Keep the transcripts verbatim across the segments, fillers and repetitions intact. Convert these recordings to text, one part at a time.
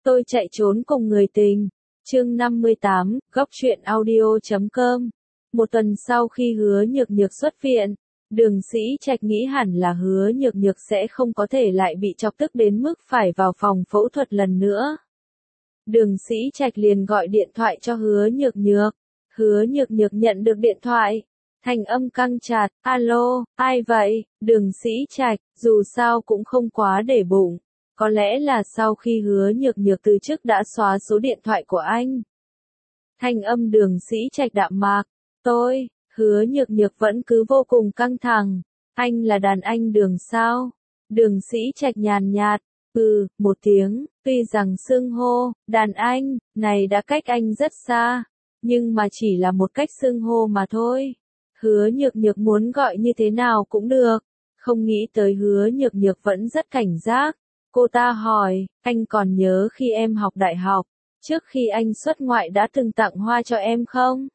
Tôi chạy trốn cùng người tình. Chương năm mươi tám, góc truyện audio chấm com. Một tuần sau khi Hứa Nhược Nhược xuất viện, Đường Sĩ Trạch nghĩ hẳn là Hứa Nhược Nhược sẽ không có thể lại bị chọc tức đến mức phải vào phòng phẫu thuật lần nữa. Đường Sĩ Trạch liền gọi điện thoại cho Hứa Nhược Nhược. Hứa Nhược Nhược nhận được điện thoại. Thanh âm căng chặt, alo, ai vậy? Đường Sĩ Trạch, dù sao cũng không quá để bụng. Có lẽ là sau khi Hứa Nhược Nhược từ trước đã xóa số điện thoại của anh. Thanh âm Đường Sĩ Trạch đạm mạc, tôi, Hứa Nhược Nhược vẫn cứ vô cùng căng thẳng. Anh là đàn anh Đường sao? Đường Sĩ Trạch nhàn nhạt, ừ, một tiếng, tuy rằng xưng hô, đàn anh, này đã cách anh rất xa, nhưng mà chỉ là một cách xưng hô mà thôi. Hứa Nhược Nhược muốn gọi như thế nào cũng được, không nghĩ tới Hứa Nhược Nhược vẫn rất cảnh giác. Cô ta hỏi, anh còn nhớ khi em học đại học, trước khi anh xuất ngoại đã từng tặng hoa cho em không?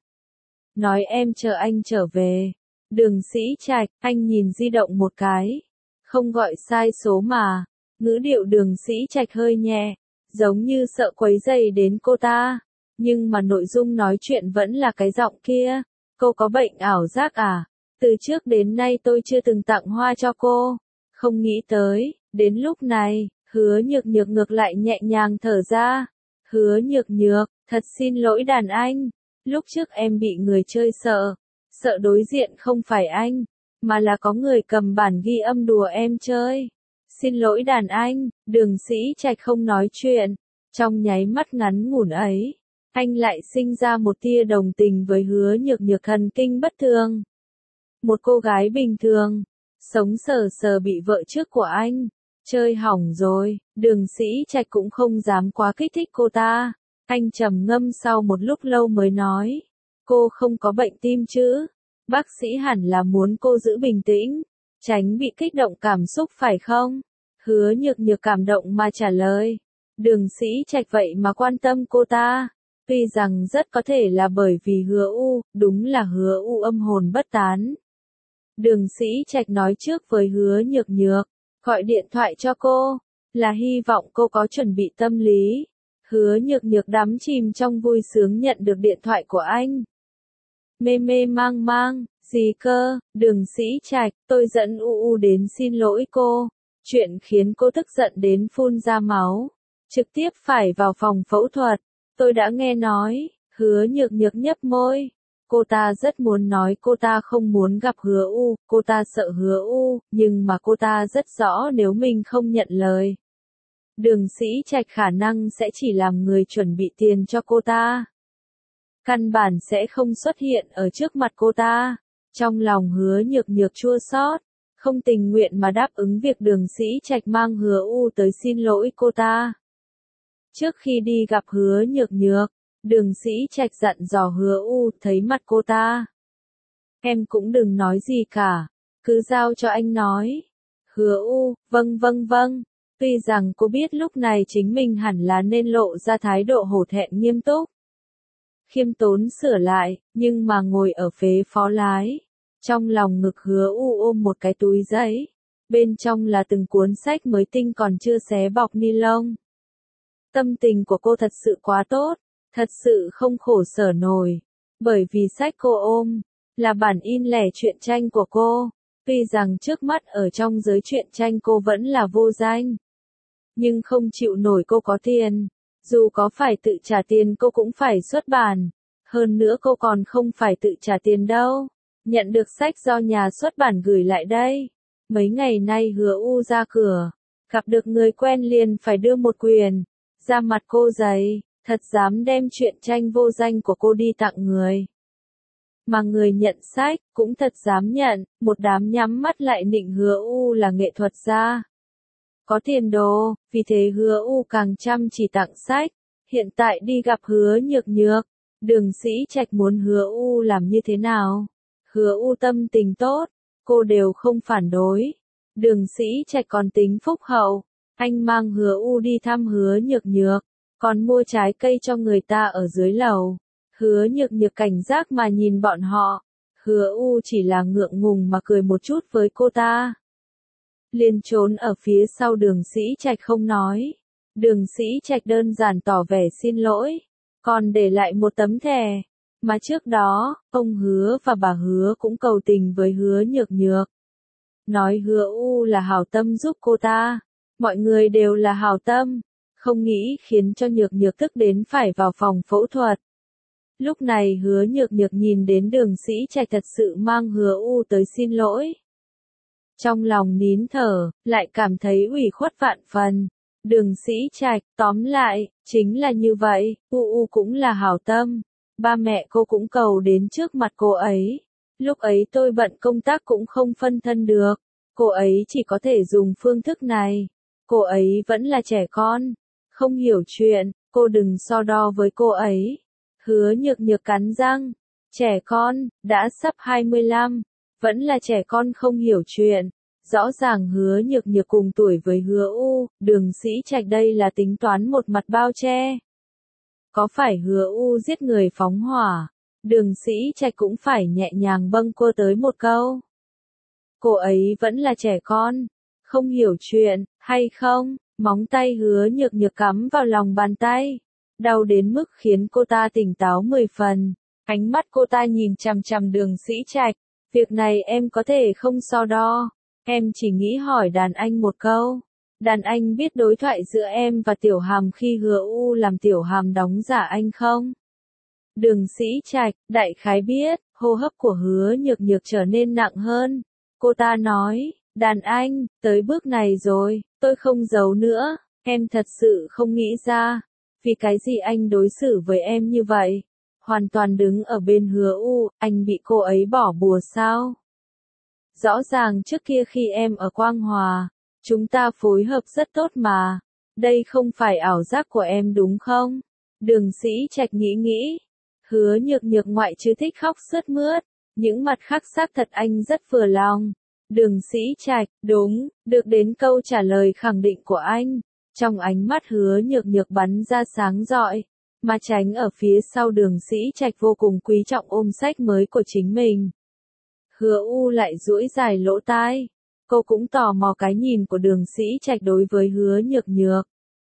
Nói em chờ anh trở về. Đường Sĩ Trạch, anh nhìn di động một cái. Không gọi sai số mà. Ngữ điệu Đường Sĩ Trạch hơi nhẹ, giống như sợ quấy rầy đến cô ta. Nhưng mà nội dung nói chuyện vẫn là cái giọng kia. Cô có bệnh ảo giác à? Từ trước đến nay tôi chưa từng tặng hoa cho cô. Không nghĩ tới, đến lúc này, Hứa Nhược Nhược ngược lại nhẹ nhàng thở ra. Hứa Nhược Nhược, thật xin lỗi đàn anh. Lúc trước em bị người chơi sợ. Sợ đối diện không phải anh, mà là có người cầm bản ghi âm đùa em chơi. Xin lỗi đàn anh. Đường Sĩ Trạch không nói chuyện. Trong nháy mắt ngắn ngủn ấy, anh lại sinh ra một tia đồng tình với Hứa Nhược Nhược thần kinh bất thường. Một cô gái bình thường, sống sờ sờ bị vợ trước của anh chơi hỏng rồi. Đường Sĩ Trạch cũng không dám quá kích thích cô ta. Anh trầm ngâm sau một lúc lâu mới nói, cô không có bệnh tim chứ? Bác sĩ hẳn là muốn cô giữ bình tĩnh, tránh bị kích động cảm xúc phải không? Hứa Nhược Nhược cảm động mà trả lời. Đường Sĩ Trạch vậy mà quan tâm cô ta. Tuy rằng rất có thể là bởi vì Hứa U, đúng là Hứa U âm hồn bất tán. Đường Sĩ Trạch nói trước với Hứa Nhược Nhược, gọi điện thoại cho cô, là hy vọng cô có chuẩn bị tâm lý. Hứa Nhược Nhược đắm chìm trong vui sướng nhận được điện thoại của anh. Mê mê mang mang, gì cơ? Đường Sĩ Trạch, tôi dẫn U U đến xin lỗi cô. Chuyện khiến cô tức giận đến phun ra máu, trực tiếp phải vào phòng phẫu thuật. Tôi đã nghe nói. Hứa Nhược Nhược nhấp môi. Cô ta rất muốn nói cô ta không muốn gặp Hứa U, cô ta sợ Hứa U, nhưng mà cô ta rất rõ nếu mình không nhận lời, Đường Sĩ Trạch khả năng sẽ chỉ làm người chuẩn bị tiền cho cô ta. Căn bản sẽ không xuất hiện ở trước mặt cô ta. Trong lòng Hứa Nhược Nhược chua xót, không tình nguyện mà đáp ứng việc Đường Sĩ Trạch mang Hứa U tới xin lỗi cô ta. Trước khi đi gặp Hứa Nhược Nhược, Đường Sĩ Trạch dặn dò Hứa U thấy mặt cô ta. Em cũng đừng nói gì cả, cứ giao cho anh nói. Hứa U, vâng vâng vâng. Tuy rằng cô biết lúc này chính mình hẳn là nên lộ ra thái độ hổ thẹn nghiêm túc, khiêm tốn sửa lại, nhưng mà ngồi ở phế phó lái. Trong lòng ngực Hứa U ôm một cái túi giấy. Bên trong là từng cuốn sách mới tinh còn chưa xé bọc ni lông. Tâm tình của cô thật sự quá tốt, thật sự không khổ sở nổi. Bởi vì sách cô ôm, là bản in lẻ truyện tranh của cô. Tuy rằng trước mắt ở trong giới truyện tranh cô vẫn là vô danh, nhưng không chịu nổi cô có tiền. Dù có phải tự trả tiền cô cũng phải xuất bản. Hơn nữa cô còn không phải tự trả tiền đâu. Nhận được sách do nhà xuất bản gửi lại đây. Mấy ngày nay Hứa U ra cửa, gặp được người quen liền phải đưa một quyền. Ra mặt cô dày, thật dám đem truyện tranh vô danh của cô đi tặng người. Mà người nhận sách, cũng thật dám nhận, một đám nhắm mắt lại nịnh Hứa U là nghệ thuật gia. Có tiền đồ, vì thế Hứa U càng chăm chỉ tặng sách. Hiện tại đi gặp Hứa Nhược Nhược, Đường Sĩ Trạch muốn Hứa U làm như thế nào? Hứa U tâm tình tốt, cô đều không phản đối. Đường Sĩ Trạch còn tính phúc hậu, anh mang Hứa U đi thăm Hứa Nhược Nhược, còn mua trái cây cho người ta ở dưới lầu. Hứa Nhược Nhược cảnh giác mà nhìn bọn họ. Hứa U chỉ là ngượng ngùng mà cười một chút với cô ta. Liền trốn ở phía sau Đường Sĩ Trạch không nói. Đường Sĩ Trạch đơn giản tỏ vẻ xin lỗi, còn để lại một tấm thẻ. Mà trước đó, ông Hứa và bà Hứa cũng cầu tình với Hứa Nhược Nhược. Nói Hứa U là hảo tâm giúp cô ta. Mọi người đều là hảo tâm. Không nghĩ khiến cho Nhược Nhược tức đến phải vào phòng phẫu thuật. Lúc này Hứa Nhược Nhược nhìn đến Đường Sĩ Trạch thật sự mang Hứa U tới xin lỗi. Trong lòng nín thở, lại cảm thấy ủy khuất vạn phần. Đường Sĩ Trạch, tóm lại, chính là như vậy, U U cũng là hảo tâm. Ba mẹ cô cũng cầu đến trước mặt cô ấy. Lúc ấy tôi bận công tác cũng không phân thân được. Cô ấy chỉ có thể dùng phương thức này. Cô ấy vẫn là trẻ con. Không hiểu chuyện, cô đừng so đo với cô ấy. Hứa Nhược Nhược cắn răng. Trẻ con, đã sắp hai mươi lăm. Vẫn là trẻ con không hiểu chuyện. Rõ ràng Hứa Nhược Nhược cùng tuổi với Hứa U, Đường Sĩ Trạch đây là tính toán một mặt bao che. Có phải Hứa U giết người phóng hỏa, Đường Sĩ Trạch cũng phải nhẹ nhàng bâng quơ tới một câu. Cô ấy vẫn là trẻ con, không hiểu chuyện, hay không? Móng tay Hứa Nhược Nhược cắm vào lòng bàn tay, đau đến mức khiến cô ta tỉnh táo mười phần. Ánh mắt cô ta nhìn chằm chằm Đường Sĩ Trạch, việc này em có thể không so đo, em chỉ nghĩ hỏi đàn anh một câu. Đàn anh biết đối thoại giữa em và Tiểu Hàm khi Hứa U làm Tiểu Hàm đóng giả anh không? Đường Sĩ Trạch, đại khái biết, hô hấp của Hứa Nhược Nhược trở nên nặng hơn. Cô ta nói, đàn anh, tới bước này rồi, tôi không giấu nữa, em thật sự không nghĩ ra, vì cái gì anh đối xử với em như vậy? Hoàn toàn đứng ở bên Hứa U, anh bị cô ấy bỏ bùa sao? Rõ ràng trước kia khi em ở Quang Hòa, chúng ta phối hợp rất tốt mà. Đây không phải ảo giác của em đúng không? Đường Sĩ Trạch nghĩ nghĩ. Hứa Nhược Nhược ngoại trừ thích khóc sướt mướt. Những mặt khác xác thật anh rất vừa lòng. Đường Sĩ Trạch, đúng, được đến câu trả lời khẳng định của anh. Trong ánh mắt Hứa Nhược Nhược bắn ra sáng rọi. Mà tránh ở phía sau Đường Sĩ Trạch vô cùng quý trọng ôm sách mới của chính mình. Hứa U lại duỗi dài lỗ tai. Cô cũng tò mò cái nhìn của Đường Sĩ Trạch đối với Hứa Nhược Nhược.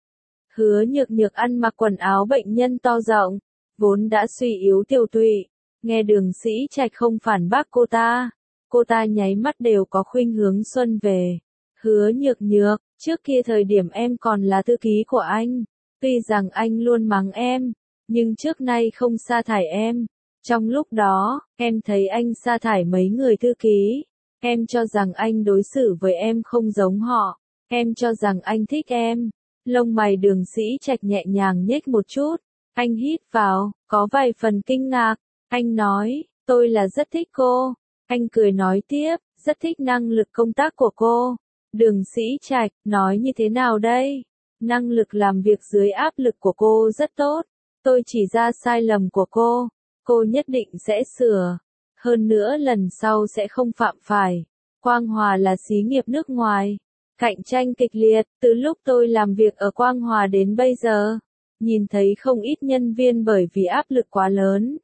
Hứa Nhược Nhược ăn mặc quần áo bệnh nhân to rộng, vốn đã suy yếu tiêu tụy. Nghe Đường Sĩ Trạch không phản bác cô ta, cô ta nháy mắt đều có khuynh hướng xuân về. Hứa Nhược Nhược, trước kia thời điểm em còn là thư ký của anh, tuy rằng anh luôn mắng em, nhưng trước nay không sa thải em. Trong lúc đó, em thấy anh sa thải mấy người thư ký. Em cho rằng anh đối xử với em không giống họ. Em cho rằng anh thích em. Lông mày Đường Sĩ Trạch nhẹ nhàng nhếch một chút. Anh hít vào, có vài phần kinh ngạc. Anh nói, tôi là rất thích cô. Anh cười nói tiếp, rất thích năng lực công tác của cô. Đường Sĩ Trạch, nói như thế nào đây? Năng lực làm việc dưới áp lực của cô rất tốt. Tôi chỉ ra sai lầm của cô. Cô nhất định sẽ sửa. Hơn nữa lần sau sẽ không phạm phải. Quang Hòa là xí nghiệp nước ngoài. Cạnh tranh kịch liệt, từ lúc tôi làm việc ở Quang Hòa đến bây giờ. Nhìn thấy không ít nhân viên bởi vì áp lực quá lớn.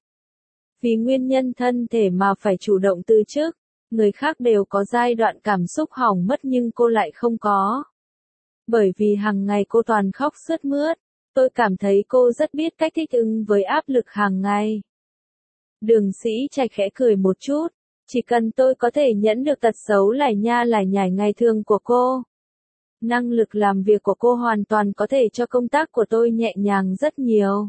Vì nguyên nhân thân thể mà phải chủ động từ chức. Người khác đều có giai đoạn cảm xúc hỏng mất nhưng cô lại không có. Bởi vì hàng ngày cô toàn khóc sướt mướt. Tôi cảm thấy cô rất biết cách thích ứng với áp lực hàng ngày. Đường Sĩ Trạch khẽ cười một chút, chỉ cần tôi có thể nhẫn được tật xấu lải nha lải nhải ngày thường của cô. Năng lực làm việc của cô hoàn toàn có thể cho công tác của tôi nhẹ nhàng rất nhiều.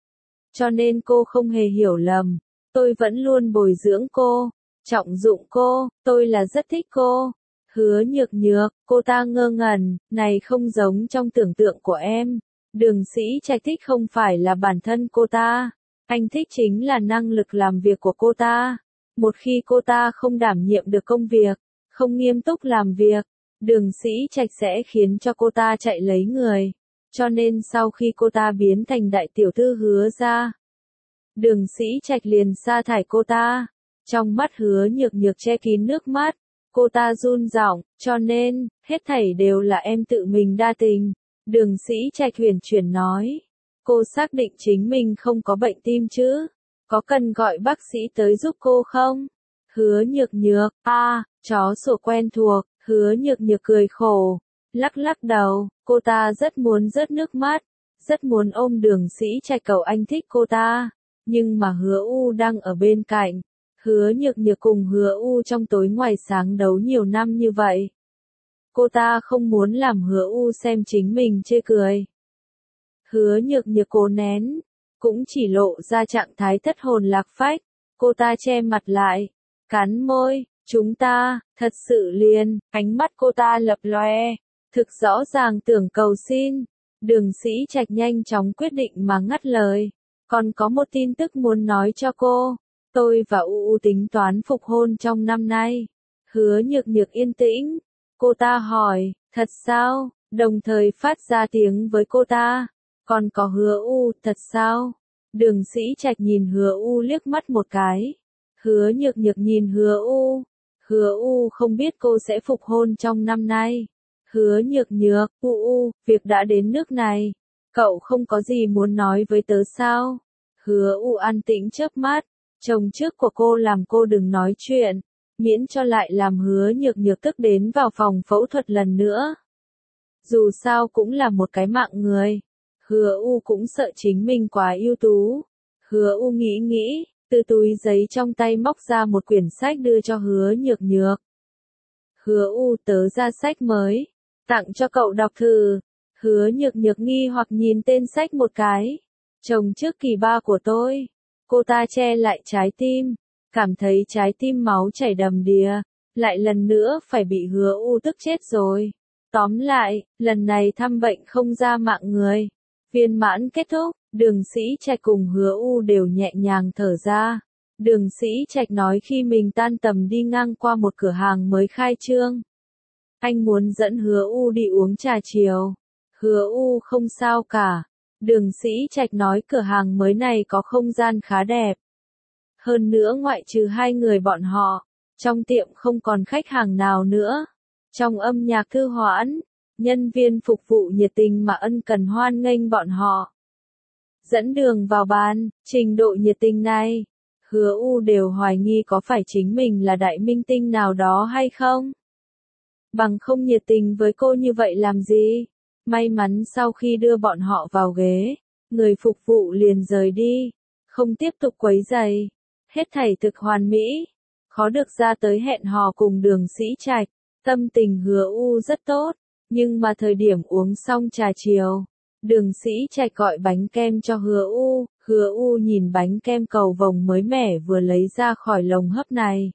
Cho nên cô không hề hiểu lầm, tôi vẫn luôn bồi dưỡng cô, trọng dụng cô, tôi là rất thích cô. Hứa Nhược Nhược, cô ta ngơ ngẩn, này không giống trong tưởng tượng của em. Đường Sĩ Trạch thích không phải là bản thân cô ta. Anh thích chính là năng lực làm việc của cô ta. Một khi cô ta không đảm nhiệm được công việc, không nghiêm túc làm việc, Đường Sĩ Trạch sẽ khiến cho cô ta chạy lấy người. Cho nên sau khi cô ta biến thành đại tiểu thư Hứa ra, Đường Sĩ Trạch liền sa thải cô ta. Trong mắt Hứa Nhược Nhược che kín nước mắt, cô ta run giọng, cho nên, hết thảy đều là em tự mình đa tình. Đường Sĩ Trạch huyền chuyển nói. Cô xác định chính mình không có bệnh tim chứ? Có cần gọi bác sĩ tới giúp cô không? Hứa Nhược Nhược, a, à, chó sủa quen thuộc, Hứa Nhược Nhược cười khổ. Lắc lắc đầu, cô ta rất muốn rớt nước mắt, rất muốn ôm Đường Sĩ Trạch cầu anh thích cô ta, nhưng mà Hứa U đang ở bên cạnh. Hứa Nhược Nhược cùng Hứa U trong tối ngoài sáng đấu nhiều năm như vậy. Cô ta không muốn làm Hứa U xem chính mình chê cười. Hứa Nhược Nhược cố nén, cũng chỉ lộ ra trạng thái thất hồn lạc phách. Cô ta che mặt lại, cắn môi, chúng ta, thật sự liền, ánh mắt cô ta lập lòe, thực rõ ràng tưởng cầu xin. Đường Sĩ Trạch nhanh chóng quyết định mà ngắt lời, còn có một tin tức muốn nói cho cô, tôi và U U tính toán phục hôn trong năm nay. Hứa Nhược Nhược yên tĩnh, cô ta hỏi, thật sao, đồng thời phát ra tiếng với cô ta, còn có Hứa U, thật sao? Đường Sĩ Trạch nhìn Hứa U liếc mắt một cái, Hứa Nhược Nhược nhìn Hứa U, Hứa U không biết cô sẽ phục hôn trong năm nay. Hứa Nhược Nhược, U U, việc đã đến nước này, cậu không có gì muốn nói với tớ sao? Hứa U an tĩnh chớp mắt, chồng trước của cô làm cô đừng nói chuyện, miễn cho lại làm Hứa Nhược Nhược tức đến vào phòng phẫu thuật lần nữa. Dù sao cũng là một cái mạng người, Hứa U cũng sợ chính mình quá ưu tú. Hứa U nghĩ nghĩ, từ túi giấy trong tay móc ra một quyển sách đưa cho Hứa Nhược Nhược. Hứa U, tớ ra sách mới, tặng cho cậu đọc thử. Hứa Nhược Nhược nghi hoặc nhìn tên sách một cái. Chồng trước kỳ ba của tôi. Cô ta che lại trái tim, cảm thấy trái tim máu chảy đầm đìa, lại lần nữa phải bị Hứa U tức chết rồi. Tóm lại, lần này thăm bệnh không ra mạng người. Viên mãn kết thúc, Đường Sĩ Trạch cùng Hứa U đều nhẹ nhàng thở ra. Đường Sĩ Trạch nói khi mình tan tầm đi ngang qua một cửa hàng mới khai trương. Anh muốn dẫn Hứa U đi uống trà chiều. Hứa U không sao cả. Đường Sĩ Trạch nói cửa hàng mới này có không gian khá đẹp. Hơn nữa ngoại trừ hai người bọn họ, trong tiệm không còn khách hàng nào nữa. Trong âm nhạc thư hoãn, nhân viên phục vụ nhiệt tình mà ân cần hoan nghênh bọn họ. Dẫn đường vào bàn, trình độ nhiệt tình này, Hứa U đều hoài nghi có phải chính mình là đại minh tinh nào đó hay không. Bằng không nhiệt tình với cô như vậy làm gì. May mắn sau khi đưa bọn họ vào ghế, người phục vụ liền rời đi, không tiếp tục quấy rầy. Hết thảy thực hoàn mỹ, khó được ra tới hẹn hò cùng Đường Sĩ Trạch. Tâm tình Hứa U rất tốt, nhưng mà thời điểm uống xong trà chiều, Đường Sĩ Trạch gọi bánh kem cho Hứa U. Hứa U nhìn bánh kem cầu vồng mới mẻ vừa lấy ra khỏi lồng hấp này,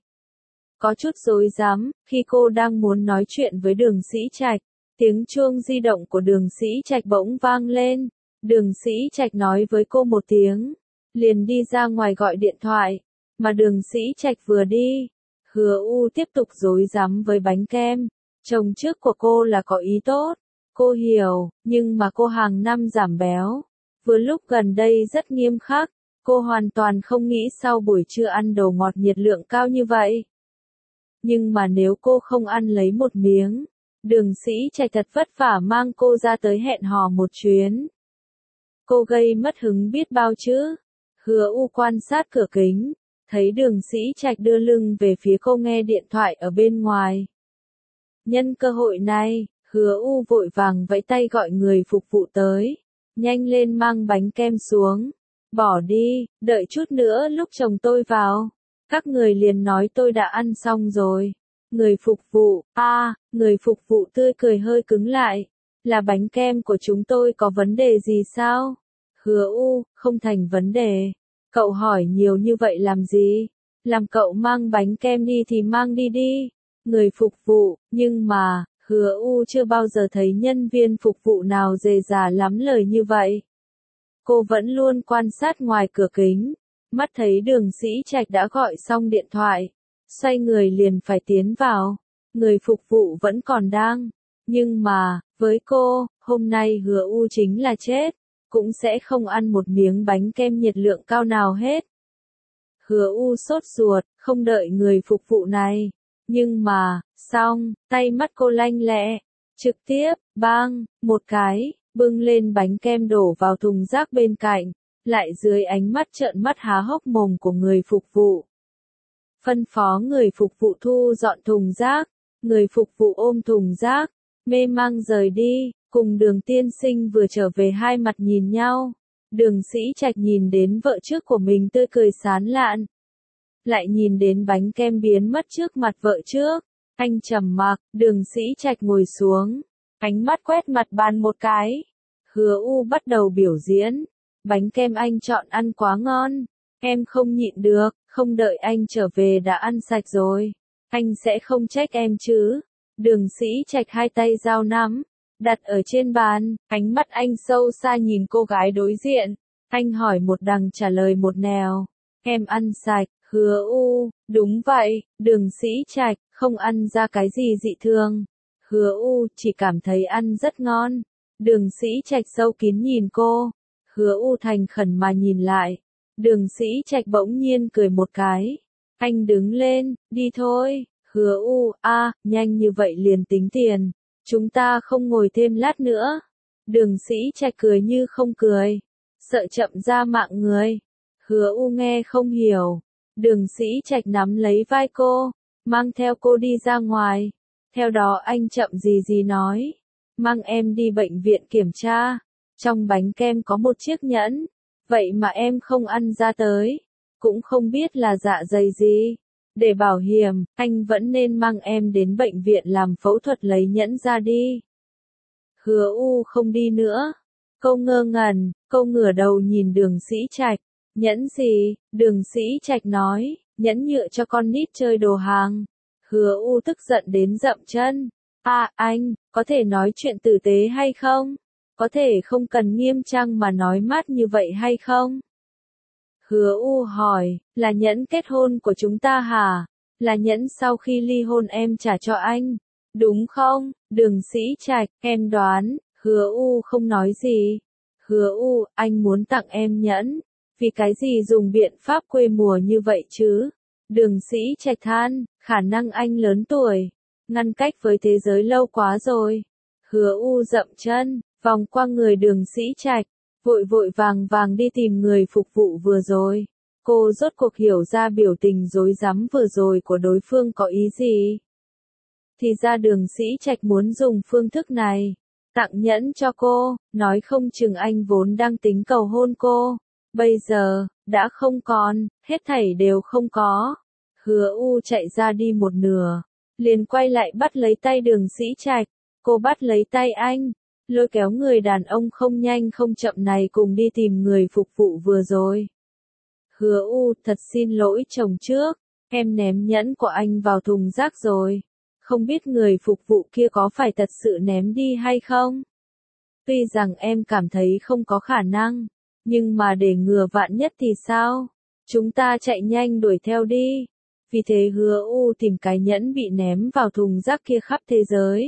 có chút rối rắm. Khi cô đang muốn nói chuyện với Đường Sĩ Trạch, tiếng chuông di động của Đường Sĩ Trạch bỗng vang lên. Đường Sĩ Trạch nói với cô một tiếng, liền đi ra ngoài gọi điện thoại. Mà Đường Sĩ Trạch vừa đi, Hứa U tiếp tục rối rắm với bánh kem. Chồng trước của cô là có ý tốt, cô hiểu, nhưng mà cô hàng năm giảm béo. Vừa lúc gần đây rất nghiêm khắc, cô hoàn toàn không nghĩ sau buổi trưa ăn đồ ngọt nhiệt lượng cao như vậy. Nhưng mà nếu cô không ăn lấy một miếng, Đường Sĩ Trạch thật vất vả mang cô ra tới hẹn hò một chuyến. Cô gây mất hứng biết bao chứ. Hứa U quan sát cửa kính, thấy Đường Sĩ Trạch đưa lưng về phía cô nghe điện thoại ở bên ngoài. Nhân cơ hội này, Hứa U vội vàng vẫy tay gọi người phục vụ tới. Nhanh lên mang bánh kem xuống. Bỏ đi, đợi chút nữa lúc chồng tôi vào. Các người liền nói tôi đã ăn xong rồi. Người phục vụ, a, à, người phục vụ tươi cười hơi cứng lại. Là bánh kem của chúng tôi có vấn đề gì sao? Hứa U, không thành vấn đề. Cậu hỏi nhiều như vậy làm gì? Làm cậu mang bánh kem đi thì mang đi đi. Người phục vụ, nhưng mà, Hứa U chưa bao giờ thấy nhân viên phục vụ nào dề dà lắm lời như vậy. Cô vẫn luôn quan sát ngoài cửa kính, mắt thấy Đường Sĩ Trạch đã gọi xong điện thoại, xoay người liền phải tiến vào. Người phục vụ vẫn còn đang, nhưng mà, với cô, hôm nay Hứa U chính là chết, cũng sẽ không ăn một miếng bánh kem nhiệt lượng cao nào hết. Hứa U sốt ruột, không đợi người phục vụ này. Nhưng mà, xong, tay mắt cô lanh lẹ, trực tiếp, bang, một cái, bưng lên bánh kem đổ vào thùng rác bên cạnh, lại dưới ánh mắt trợn mắt há hốc mồm của người phục vụ. Phân phó người phục vụ thu dọn thùng rác, người phục vụ ôm thùng rác, mê mang rời đi, cùng Đường tiên sinh vừa trở về hai mặt nhìn nhau. Đường Sĩ Trạch nhìn đến vợ trước của mình tươi cười sán lạn. Lại nhìn đến bánh kem biến mất trước mặt vợ trước. Anh trầm mặc, Đường Sĩ Trạch ngồi xuống. Ánh mắt quét mặt bàn một cái. Hứa U bắt đầu biểu diễn. Bánh kem anh chọn ăn quá ngon. Em không nhịn được, không đợi anh trở về đã ăn sạch rồi. Anh sẽ không trách em chứ. Đường Sĩ Trạch hai tay giao nắm, đặt ở trên bàn, ánh mắt anh sâu xa nhìn cô gái đối diện. Anh hỏi một đằng trả lời một nẻo. Em ăn sạch, Hứa U, đúng vậy, Đường Sĩ Trạch, không ăn ra cái gì dị thường. Hứa U chỉ cảm thấy ăn rất ngon. Đường Sĩ Trạch sâu kín nhìn cô. Hứa U thành khẩn mà nhìn lại. Đường Sĩ Trạch bỗng nhiên cười một cái. Anh đứng lên, đi thôi. Hứa U, a, à, nhanh như vậy liền tính tiền. Chúng ta không ngồi thêm lát nữa. Đường Sĩ Trạch cười như không cười. Sợ chậm ra mạng người. Hứa U nghe không hiểu. Đường Sĩ Trạch nắm lấy vai cô, mang theo cô đi ra ngoài. Theo đó anh chậm gì gì nói. Mang em đi bệnh viện kiểm tra. Trong bánh kem có một chiếc nhẫn. Vậy mà em không ăn ra tới. Cũng không biết là dạ dày gì. Để bảo hiểm, anh vẫn nên mang em đến bệnh viện làm phẫu thuật lấy nhẫn ra đi. Hứa U không đi nữa. Cô ngơ ngẩn, cô ngửa đầu nhìn Đường Sĩ Trạch. Nhẫn gì? Đường Sĩ Trạch nói, nhẫn nhựa cho con nít chơi đồ hàng. Hứa U tức giận đến dậm chân. À, anh, có thể nói chuyện tử tế hay không? Có thể không cần nghiêm trang mà nói mát như vậy hay không? Hứa U hỏi, là nhẫn kết hôn của chúng ta hả? Là nhẫn sau khi ly hôn em trả cho anh, đúng không? Đường Sĩ Trạch, em đoán. Hứa U không nói gì. Hứa U, anh muốn tặng em nhẫn. Vì cái gì dùng biện pháp quê mùa như vậy chứ? Đường Sĩ Trạch than, khả năng anh lớn tuổi, ngăn cách với thế giới lâu quá rồi. Hứa U dậm chân, vòng qua người Đường Sĩ Trạch, vội vội vàng vàng đi tìm người phục vụ vừa rồi. Cô rốt cuộc hiểu ra biểu tình rối rắm vừa rồi của đối phương có ý gì. Thì ra Đường Sĩ Trạch muốn dùng phương thức này, tặng nhẫn cho cô, nói không chừng anh vốn đang tính cầu hôn cô. Bây giờ, đã không còn, hết thảy đều không có. Hứa U chạy ra đi một nửa, liền quay lại bắt lấy tay Đường Sĩ Trạch. Cô bắt lấy tay anh, lôi kéo người đàn ông không nhanh không chậm này cùng đi tìm người phục vụ vừa rồi. Hứa U, thật xin lỗi chồng trước, em ném nhẫn của anh vào thùng rác rồi. Không biết người phục vụ kia có phải thật sự ném đi hay không? Tuy rằng em cảm thấy không có khả năng, nhưng mà để ngừa vạn nhất thì sao? Chúng ta chạy nhanh đuổi theo đi. Vì thế Hứa U tìm cái nhẫn bị ném vào thùng rác kia khắp thế giới.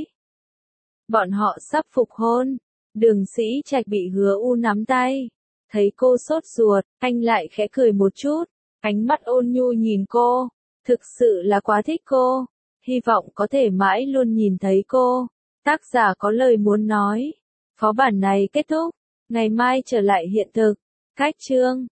Bọn họ sắp phục hôn. Đường Sĩ Trạch bị Hứa U nắm tay. Thấy cô sốt ruột, anh lại khẽ cười một chút. Ánh mắt ôn nhu nhìn cô. Thực sự là quá thích cô. Hy vọng có thể mãi luôn nhìn thấy cô. Tác giả có lời muốn nói. Phó bản này kết thúc. Ngày mai trở lại hiện thực. Cách chương